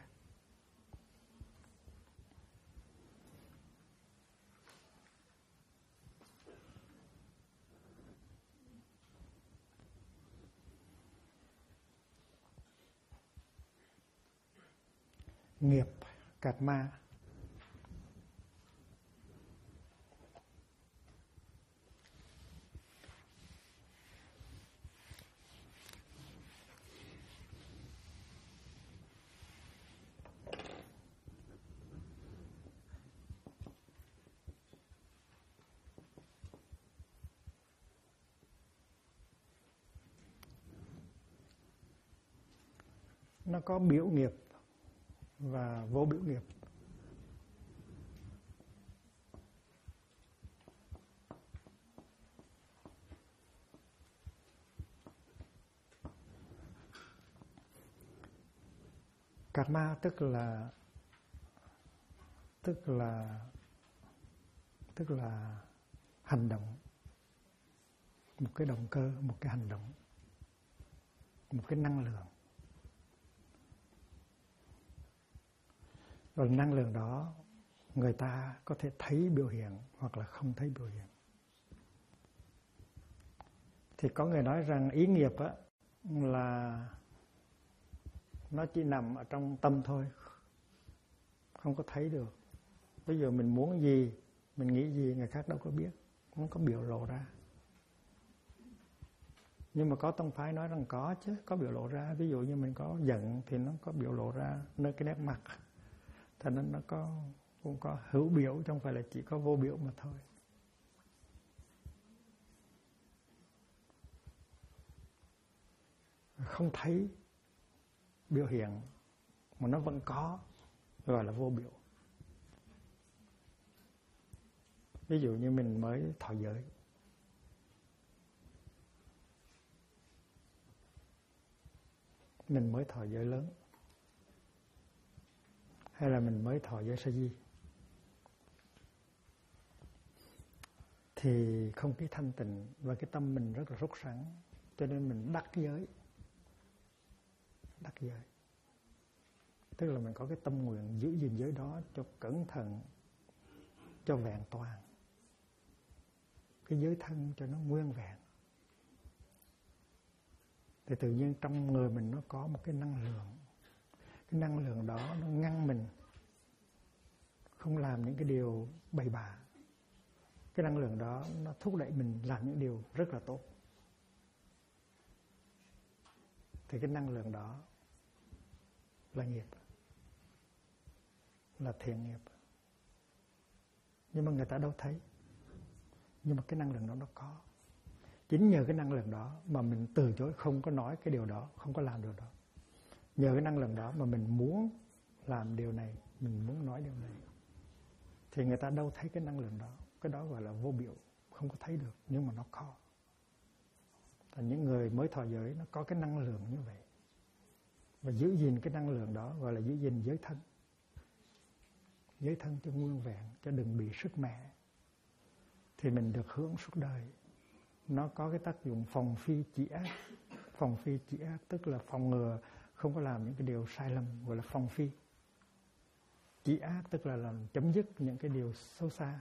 nghiệp, karma. Nó có biểu nghiệp và vô biểu nghiệp. Karma tức là hành động, một cái động cơ, một cái hành động, một cái năng lượng. Và năng lượng đó người ta có thể thấy biểu hiện hoặc là không thấy biểu hiện. Thì có người nói rằng ý nghiệp á, là nó chỉ nằm ở trong tâm thôi, không có thấy được. Ví dụ mình muốn gì, mình nghĩ gì người khác đâu có biết, không có biểu lộ ra. Nhưng mà có tông phái nói rằng có chứ, có biểu lộ ra. Ví dụ như mình có giận thì nó có biểu lộ ra nơi cái nét mặt. Cho nên nó cũng có hữu biểu, chứ không phải là chỉ có vô biểu mà thôi. Không thấy biểu hiện mà nó vẫn có, gọi là vô biểu. Ví dụ như mình mới thọ giới, mình mới thọ giới lớn, hay là mình mới thọ giới sa di, thì không khí thanh tịnh và cái tâm mình rất là sốt sắng, cho nên mình đắc giới. Đắc giới tức là mình có cái tâm nguyện giữ gìn giới đó cho cẩn thận, cho vẹn toàn, cái giới thân cho nó nguyên vẹn. Thì tự nhiên trong người mình nó có một cái năng lượng. Cái năng lượng đó nó ngăn mình không làm những cái điều bậy bạ. Cái năng lượng đó nó thúc đẩy mình làm những điều rất là tốt. Thì cái năng lượng đó là nghiệp, là thiện nghiệp. Nhưng mà người ta đâu thấy. Nhưng mà cái năng lượng đó nó có. Chính nhờ cái năng lượng đó mà mình từ chối không có nói cái điều đó, không có làm điều đó. Nhờ cái năng lượng đó mà mình muốn làm điều này, mình muốn nói điều này. Thì người ta đâu thấy cái năng lượng đó. Cái đó gọi là vô biểu, không có thấy được, nhưng mà nó có. Và những người mới thọ giới nó có cái năng lượng như vậy. Và giữ gìn cái năng lượng đó gọi là giữ gìn giới thân. Giới thân cho nguyên vẹn, cho đừng bị sức mẻ. Thì mình được hưởng suốt đời. Nó có cái tác dụng phòng phi trị ác. Phòng phi trị ác tức là phòng ngừa không có làm những cái điều sai lầm, gọi là phòng phi. Trị ác tức là làm chấm dứt những cái điều xấu xa.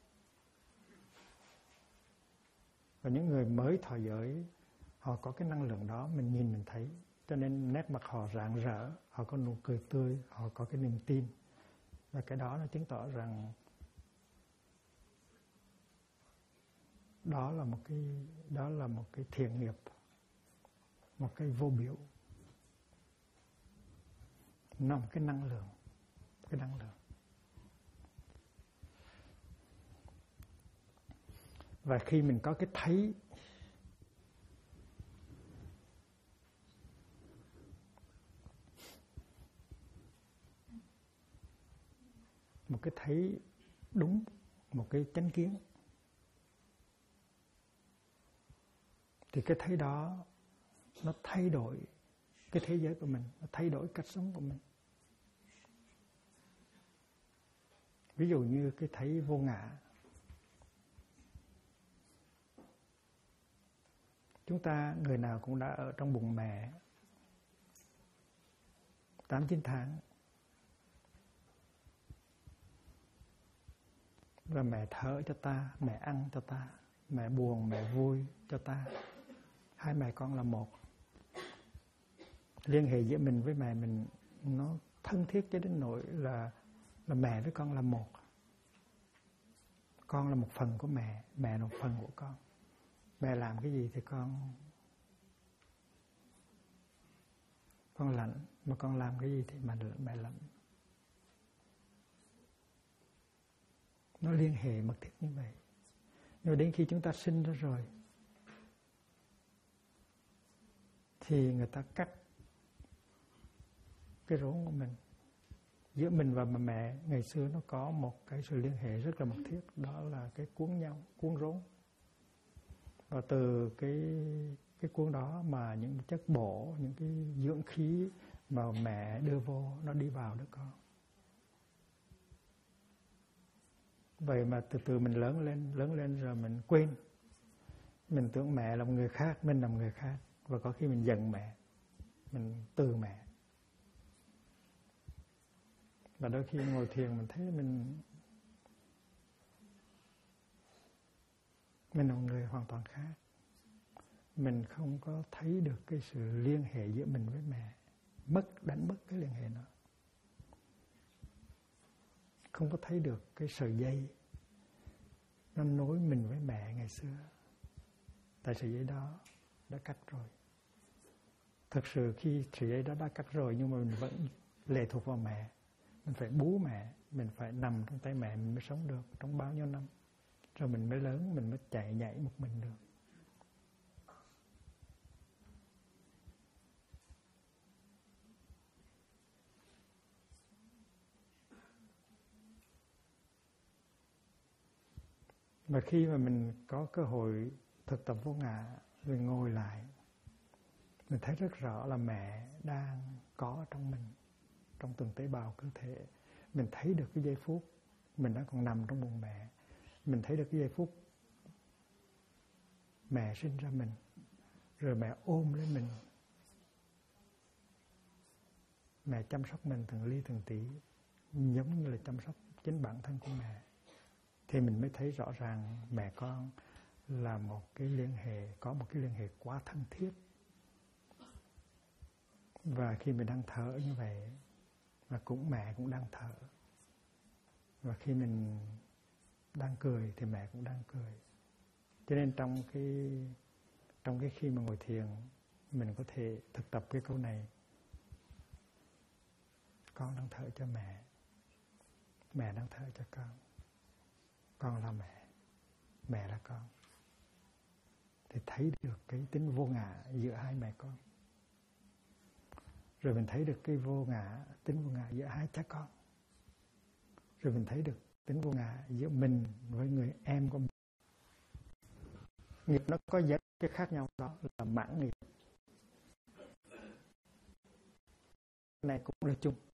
Và những người mới thọ giới, họ có cái năng lượng đó, mình nhìn mình thấy. Cho nên nét mặt họ rạng rỡ, họ có nụ cười tươi, họ có cái niềm tin. Và cái đó nó chứng tỏ rằng đó là một cái thiện nghiệp, một cái vô biểu. Nó là một cái năng lượng. Và khi mình có cái thấy, một cái thấy đúng, một cái chánh kiến, thì cái thấy đó nó thay đổi cái thế giới của mình, nó thay đổi cách sống của mình. Ví dụ như cái thấy vô ngã. Chúng ta người nào cũng đã ở trong bụng mẹ 8-9 tháng. Và mẹ thở cho ta, mẹ ăn cho ta, mẹ buồn, mẹ vui cho ta. Hai mẹ con là một. Liên hệ giữa mình với mẹ mình nó thân thiết cho đến nỗi là mẹ với con là một. Con là một phần của mẹ, mẹ là một phần của con. Mẹ làm cái gì thì con lãnh, mà con làm cái gì thì mẹ lãnh. Nó liên hệ mật thiết như vậy. Nhưng đến khi chúng ta sinh ra rồi thì người ta cắt cái rốn của mình. Giữa mình và mẹ ngày xưa nó có một cái sự liên hệ rất là mật thiết, đó là cái cuốn nhau, cuốn rốn. Và từ cái cuốn đó mà những chất bổ, những cái dưỡng khí mà mẹ đưa vô nó đi vào đứa con. Vậy mà từ từ mình lớn lên rồi mình quên. Mình tưởng mẹ là một người khác, mình là một người khác. Và có khi mình giận mẹ, mình từ mẹ. Và đôi khi ngồi thiền mình thấy mình là một người hoàn toàn khác. Mình không có thấy được cái sự liên hệ giữa mình với mẹ. Đánh mất cái liên hệ đó. Không có thấy được cái sợi dây nó nối mình với mẹ ngày xưa. Tại sợi dây đó đã cắt rồi. Thực sự khi sợi dây đó đã cắt rồi, nhưng mà mình vẫn lệ thuộc vào mẹ. Mình phải bú mẹ, mình phải nằm trong tay mẹ mình mới sống được trong bao nhiêu năm. Rồi mình mới lớn, mình mới chạy nhảy một mình được. Và khi mà mình có cơ hội thực tập vô ngã, mình ngồi lại, mình thấy rất rõ là mẹ đang có trong mình, trong từng tế bào cơ thể. Mình thấy được cái giây phút mình đang còn nằm trong bụng mẹ. Mình thấy được cái giây phút mẹ sinh ra mình, rồi mẹ ôm lấy mình. Mẹ chăm sóc mình từng ly từng tí, giống như là chăm sóc chính bản thân của mẹ. Thì mình mới thấy rõ ràng mẹ con là một cái liên hệ, có một cái liên hệ quá thân thiết. Và khi mình đang thở như vậy, và mẹ cũng đang thở. Và khi mình đang cười thì mẹ cũng đang cười. Cho nên trong cái khi mà ngồi thiền, mình có thể thực tập cái câu này. Con đang thở cho mẹ, mẹ đang thở cho con. Con là mẹ, mẹ là con. Thì thấy được cái tính vô ngã giữa hai mẹ con. Rồi mình thấy được cái tính vô ngã giữa hai cha con. Rồi mình thấy được tính vô ngã giữa mình với người em của mình. Nghiệp nó có rất cái khác nhau, đó là mãn nghiệp. Cái này cũng là chung.